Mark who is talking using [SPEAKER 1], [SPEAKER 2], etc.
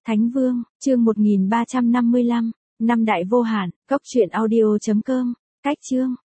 [SPEAKER 1] Thánh Vương, chương 1355, năm đại vô hạn, cốc truyện audio.com, cách chương.